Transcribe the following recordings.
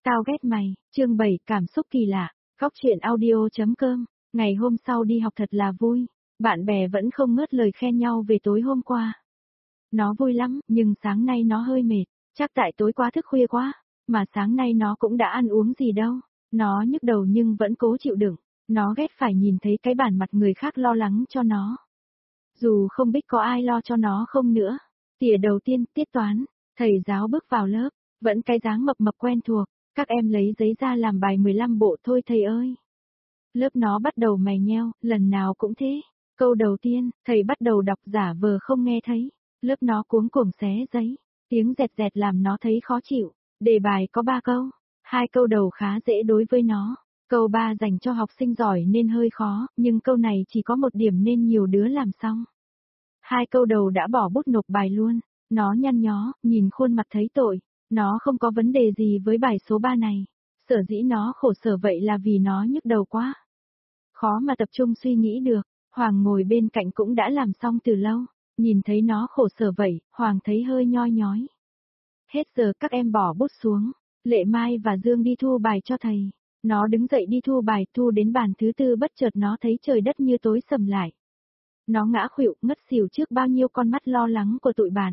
Tao ghét mày, chương 7 cảm xúc kỳ lạ, góc truyện audio.com, ngày hôm sau đi học thật là vui, bạn bè vẫn không ngớt lời khen nhau về tối hôm qua. Nó vui lắm, nhưng sáng nay nó hơi mệt, chắc tại tối qua thức khuya quá, mà sáng nay nó cũng đã ăn uống gì đâu. Nó nhức đầu nhưng vẫn cố chịu đựng, nó ghét phải nhìn thấy cái bản mặt người khác lo lắng cho nó. Dù không biết có ai lo cho nó không nữa. Tỉa đầu tiên, tiết toán, thầy giáo bước vào lớp, vẫn cái dáng mập mập quen thuộc, các em lấy giấy ra làm bài 15 bộ thôi thầy ơi. Lớp nó bắt đầu mày nheo, lần nào cũng thế. Câu đầu tiên, thầy bắt đầu đọc giả vờ không nghe thấy. Lớp nó cuống cuồng xé giấy, tiếng dẹt dẹt làm nó thấy khó chịu. Đề bài có 3 câu, 2 câu đầu khá dễ đối với nó. Câu 3 dành cho học sinh giỏi nên hơi khó, nhưng câu này chỉ có 1 điểm nên nhiều đứa làm xong. 2 câu đầu đã bỏ bút nộp bài luôn, nó nhăn nhó, nhìn khuôn mặt thấy tội. Nó không có vấn đề gì với bài số 3 này. Sở dĩ nó khổ sở vậy là vì nó nhức đầu quá. Khó mà tập trung suy nghĩ được, Hoàng ngồi bên cạnh cũng đã làm xong từ lâu. Nhìn thấy nó khổ sở vậy, Hoàng thấy hơi nhoi nhói. Hết giờ các em bỏ bút xuống, Lệ Mai và Dương đi thu bài cho thầy. Nó đứng dậy đi thu bài, thu đến bàn thứ 4 bất chợt nó thấy trời đất như tối sầm lại. Nó ngã khuỵu ngất xỉu trước bao nhiêu con mắt lo lắng của tụi bạn.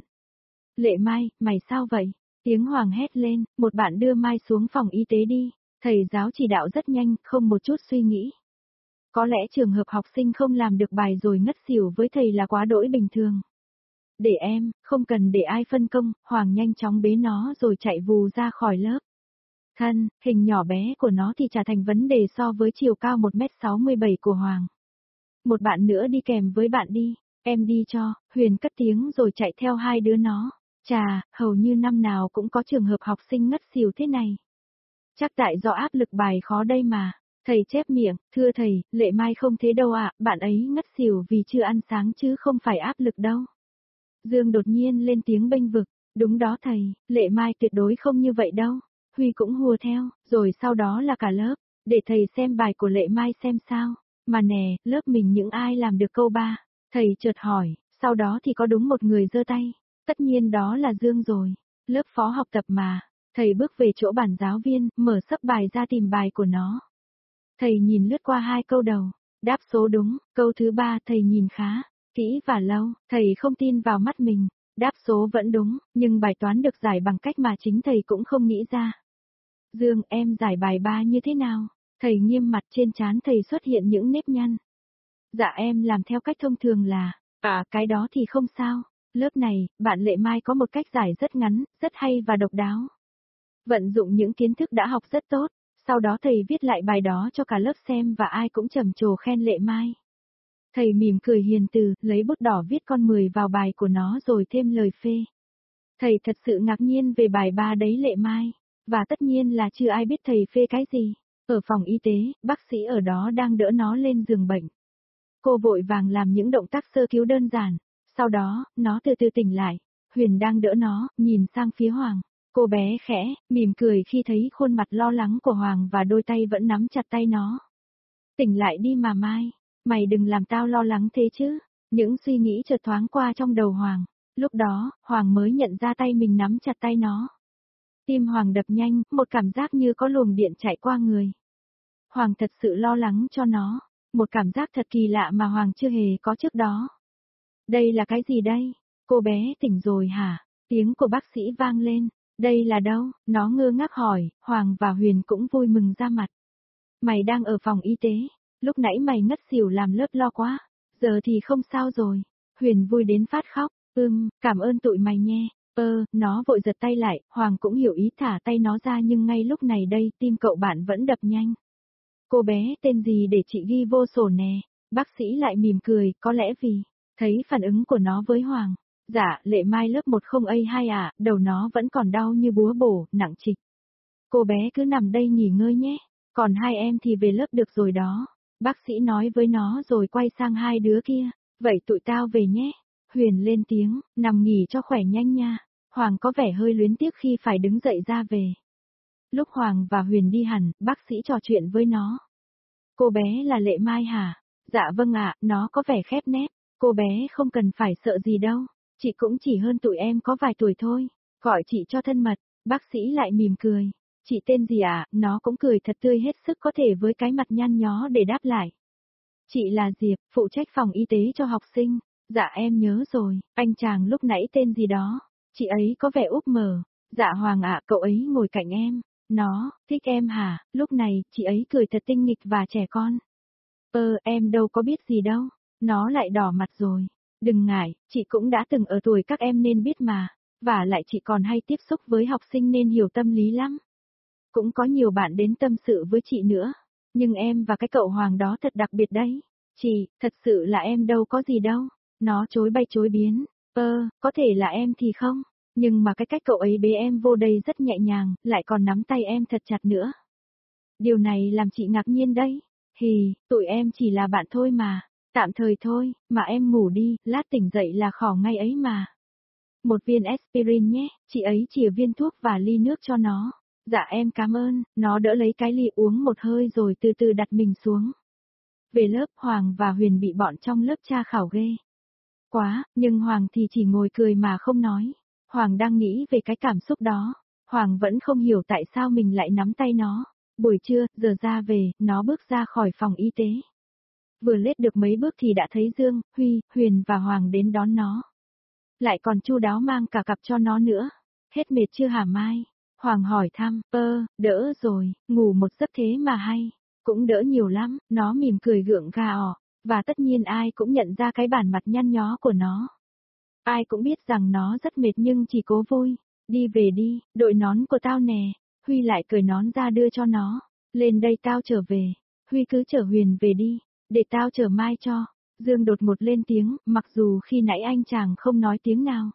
Lệ Mai, mày sao vậy? Tiếng Hoàng hét lên, một bạn đưa Mai xuống phòng y tế đi. Thầy giáo chỉ đạo rất nhanh, không một chút suy nghĩ. Có lẽ trường hợp học sinh không làm được bài rồi ngất xỉu với thầy là quá đỗi bình thường. Để em, không cần để ai phân công, Hoàng nhanh chóng bế nó rồi chạy vù ra khỏi lớp. Thân, hình nhỏ bé của nó thì chả thành vấn đề so với chiều cao 1m67 của Hoàng. Một bạn nữa đi kèm với bạn đi, em đi cho, Huyền cất tiếng rồi chạy theo 2 đứa nó. Chà, hầu như năm nào cũng có trường hợp học sinh ngất xỉu thế này. Chắc tại do áp lực bài khó đây mà. Thầy chép miệng, thưa thầy, Lệ Mai không thế đâu ạ, bạn ấy ngất xỉu vì chưa ăn sáng chứ không phải áp lực đâu. Dương đột nhiên lên tiếng bênh vực, đúng đó thầy, Lệ Mai tuyệt đối không như vậy đâu. Huy cũng hùa theo, rồi sau đó là cả lớp, để thầy xem bài của Lệ Mai xem sao. Mà nè, lớp mình những ai làm được câu 3, thầy chợt hỏi, sau đó thì có đúng một người giơ tay. Tất nhiên đó là Dương rồi, lớp phó học tập mà. Thầy bước về chỗ bàn giáo viên, mở sấp bài ra tìm bài của nó. Thầy nhìn lướt qua 2 câu đầu, đáp số đúng, câu thứ 3 thầy nhìn khá kỹ và lâu, thầy không tin vào mắt mình, đáp số vẫn đúng, nhưng bài toán được giải bằng cách mà chính thầy cũng không nghĩ ra. Dương, em giải bài 3 như thế nào? Thầy nghiêm mặt, trên trán thầy xuất hiện những nếp nhăn. Dạ em làm theo cách thông thường là, cái đó thì không sao. Lớp này, bạn Lệ Mai có một cách giải rất ngắn, rất hay và độc đáo. Vận dụng những kiến thức đã học rất tốt, sau đó thầy viết lại bài đó cho cả lớp xem và ai cũng trầm trồ khen Lệ Mai. Thầy mỉm cười hiền từ, lấy bút đỏ viết con 10 vào bài của nó rồi thêm lời phê. Thầy thật sự ngạc nhiên về bài 3 đấy Lệ Mai, và tất nhiên là chưa ai biết thầy phê cái gì. Ở phòng y tế, bác sĩ ở đó đang đỡ nó lên giường bệnh. Cô vội vàng làm những động tác sơ cứu đơn giản, sau đó, nó từ từ tỉnh lại. Huyền đang đỡ nó, nhìn sang phía Hoàng. Cô bé khẽ, mỉm cười khi thấy khuôn mặt lo lắng của Hoàng và đôi tay vẫn nắm chặt tay nó. Tỉnh lại đi mà Mai, mày đừng làm tao lo lắng thế chứ. Những suy nghĩ chợt thoáng qua trong đầu Hoàng. Lúc đó, Hoàng mới nhận ra tay mình nắm chặt tay nó. Tim Hoàng đập nhanh, một cảm giác như có luồng điện chạy qua người. Hoàng thật sự lo lắng cho nó, một cảm giác thật kỳ lạ mà Hoàng chưa hề có trước đó. Đây là cái gì đây? Cô bé tỉnh rồi hả? Tiếng của bác sĩ vang lên. Đây là đâu? Nó ngơ ngác hỏi, Hoàng và Huyền cũng vui mừng ra mặt. Mày đang ở phòng y tế, lúc nãy mày ngất xỉu làm lớp lo quá, giờ thì không sao rồi. Huyền vui đến phát khóc, cảm ơn tụi mày nghe. Nó vội giật tay lại, Hoàng cũng hiểu ý thả tay nó ra nhưng ngay lúc này đây tim cậu bạn vẫn đập nhanh. Cô bé tên gì để chị ghi vô sổ nè, bác sĩ lại mỉm cười, có lẽ vì thấy phản ứng của nó với Hoàng. Dạ, Lệ Mai lớp 10A2 ạ, đầu nó vẫn còn đau như búa bổ, nặng trịch. Cô bé cứ nằm đây nghỉ ngơi nhé, còn 2 em thì về lớp được rồi đó. Bác sĩ nói với nó rồi quay sang 2 đứa kia, vậy tụi tao về nhé. Huyền lên tiếng, nằm nghỉ cho khỏe nhanh nha. Hoàng có vẻ hơi luyến tiếc khi phải đứng dậy ra về. Lúc Hoàng và Huyền đi hẳn, bác sĩ trò chuyện với nó. Cô bé là Lệ Mai hả? Dạ vâng ạ, nó có vẻ khép nép. Cô bé không cần phải sợ gì đâu. Chị cũng chỉ hơn tụi em có vài tuổi thôi. Gọi chị cho thân mật, bác sĩ lại mỉm cười. Chị tên gì ạ? Nó cũng cười thật tươi hết sức có thể với cái mặt nhăn nhó để đáp lại. Chị là Diệp, phụ trách phòng y tế cho học sinh. Dạ em nhớ rồi, anh chàng lúc nãy tên gì đó. Chị ấy có vẻ úp mở. Dạ Hoàng ạ, cậu ấy ngồi cạnh em. Nó, thích em hả? Lúc này, chị ấy cười thật tinh nghịch và trẻ con. Em đâu có biết gì đâu. Nó lại đỏ mặt rồi. Đừng ngại, chị cũng đã từng ở tuổi các em nên biết mà. Và lại chị còn hay tiếp xúc với học sinh nên hiểu tâm lý lắm. Cũng có nhiều bạn đến tâm sự với chị nữa. Nhưng em và cái cậu Hoàng đó thật đặc biệt đấy. Chị, thật sự là em đâu có gì đâu. Nó chối bay chối biến. Có thể là em thì không. Nhưng mà cái cách cậu ấy bế em vô đây rất nhẹ nhàng, lại còn nắm tay em thật chặt nữa. Điều này làm chị ngạc nhiên đấy. Tụi em chỉ là bạn thôi mà. Tạm thời thôi, mà em ngủ đi, lát tỉnh dậy là khỏi ngay ấy mà. Một viên aspirin nhé, chị ấy chìa viên thuốc và ly nước cho nó. Dạ em cảm ơn, nó đỡ lấy cái ly uống một hơi rồi từ từ đặt mình xuống. Về lớp Hoàng và Huyền bị bọn trong lớp tra khảo ghê. Quá, nhưng Hoàng thì chỉ ngồi cười mà không nói. Hoàng đang nghĩ về cái cảm xúc đó. Hoàng vẫn không hiểu tại sao mình lại nắm tay nó. Buổi trưa, giờ ra về, nó bước ra khỏi phòng y tế. Vừa lết được mấy bước thì đã thấy Dương, Huy, Huyền và Hoàng đến đón nó. Lại còn chu đáo mang cả cặp cho nó nữa. Hết mệt chưa hả Mai? Hoàng hỏi thăm, đỡ rồi, ngủ một giấc thế mà hay. Cũng đỡ nhiều lắm, nó mỉm cười gượng gà và tất nhiên ai cũng nhận ra cái bản mặt nhăn nhó của nó. Ai cũng biết rằng nó rất mệt nhưng chỉ cố vui. Đi về đi, đội nón của tao nè. Huy lại cởi nón ra đưa cho nó. Lên đây tao trở về. Huy cứ chở Huyền về đi, để tao chở Mai cho. Dương đột ngột lên tiếng, mặc dù khi nãy anh chàng không nói tiếng nào.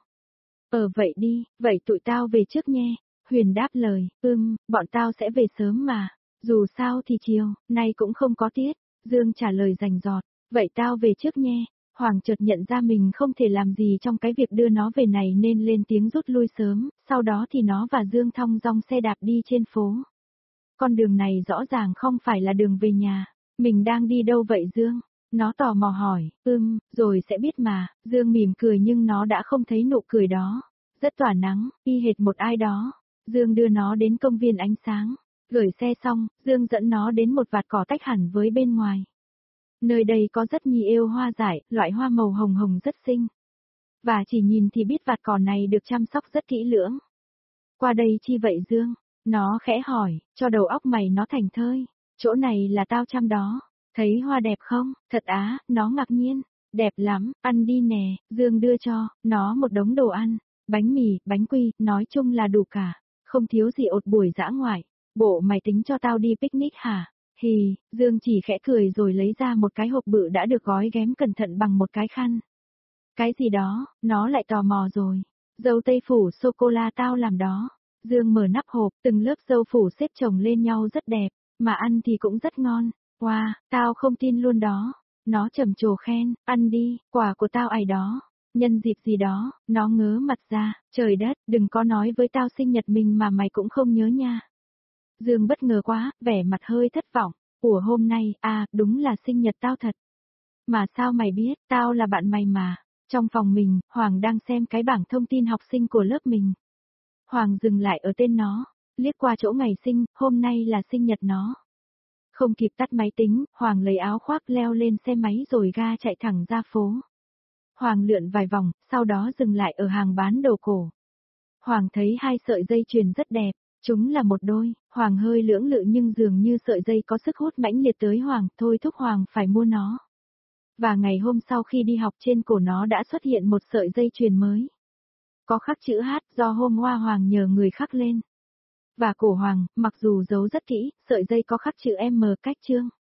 Vậy đi, vậy tụi tao về trước nhé. Huyền đáp lời, bọn tao sẽ về sớm mà. Dù sao thì chiều, nay cũng không có tiết. Dương trả lời rành rọt, vậy tao về trước nhé. Hoàng chợt nhận ra mình không thể làm gì trong cái việc đưa nó về này nên lên tiếng rút lui sớm, sau đó thì nó và Dương thong dong xe đạp đi trên phố. Con đường này rõ ràng không phải là đường về nhà. Mình đang đi đâu vậy Dương? Nó tò mò hỏi, rồi sẽ biết mà. Dương mỉm cười nhưng nó đã không thấy nụ cười đó. Rất tỏa nắng, y hệt một ai đó. Dương đưa nó đến công viên ánh sáng. Gửi xe xong, Dương dẫn nó đến một vạt cỏ tách hẳn với bên ngoài. Nơi đây có rất nhiều êu hoa dại, loại hoa màu hồng hồng rất xinh. Và chỉ nhìn thì biết vạt cỏ này được chăm sóc rất kỹ lưỡng. Qua đây chi vậy Dương? Nó khẽ hỏi, cho đầu óc mày nó thành thơi. Chỗ này là tao chăm đó. Thấy hoa đẹp không? Thật á, nó ngạc nhiên. Đẹp lắm, ăn đi nè, Dương đưa cho, nó một đống đồ ăn. Bánh mì, bánh quy, nói chung là đủ cả. Không thiếu gì ột buổi dã ngoại. Bộ mày tính cho tao đi picnic hả? Dương chỉ khẽ cười rồi lấy ra một cái hộp bự đã được gói ghém cẩn thận bằng một cái khăn. Cái gì đó, nó lại tò mò rồi. Dâu tây phủ sô-cô-la tao làm đó. Dương mở nắp hộp, từng lớp dâu phủ xếp chồng lên nhau rất đẹp, mà ăn thì cũng rất ngon. Wow, tao không tin luôn đó. Nó trầm trồ khen, ăn đi, quà của tao ai đó. Nhân dịp gì đó, nó ngớ mặt ra, trời đất, đừng có nói với tao sinh nhật mình mà mày cũng không nhớ nha. Dương bất ngờ quá, vẻ mặt hơi thất vọng. Ủa hôm nay, đúng là sinh nhật tao thật. Mà sao mày biết, tao là bạn mày mà. Trong phòng mình, Hoàng đang xem cái bảng thông tin học sinh của lớp mình. Hoàng dừng lại ở tên nó, liếc qua chỗ ngày sinh, hôm nay là sinh nhật nó. Không kịp tắt máy tính, Hoàng lấy áo khoác leo lên xe máy rồi ga chạy thẳng ra phố. Hoàng lượn vài vòng, sau đó dừng lại ở hàng bán đồ cổ. Hoàng thấy hai sợi dây chuyền rất đẹp, chúng là một đôi. Hoàng hơi lưỡng lự nhưng dường như sợi dây có sức hút mãnh liệt tới Hoàng, thôi thúc Hoàng phải mua nó. Và ngày hôm sau khi đi học trên cổ nó đã xuất hiện một sợi dây chuyền mới. Có khắc chữ H do hôm qua Hoàng nhờ người khắc lên. Và cổ Hoàng, mặc dù giấu rất kỹ, sợi dây có khắc chữ M cách chương.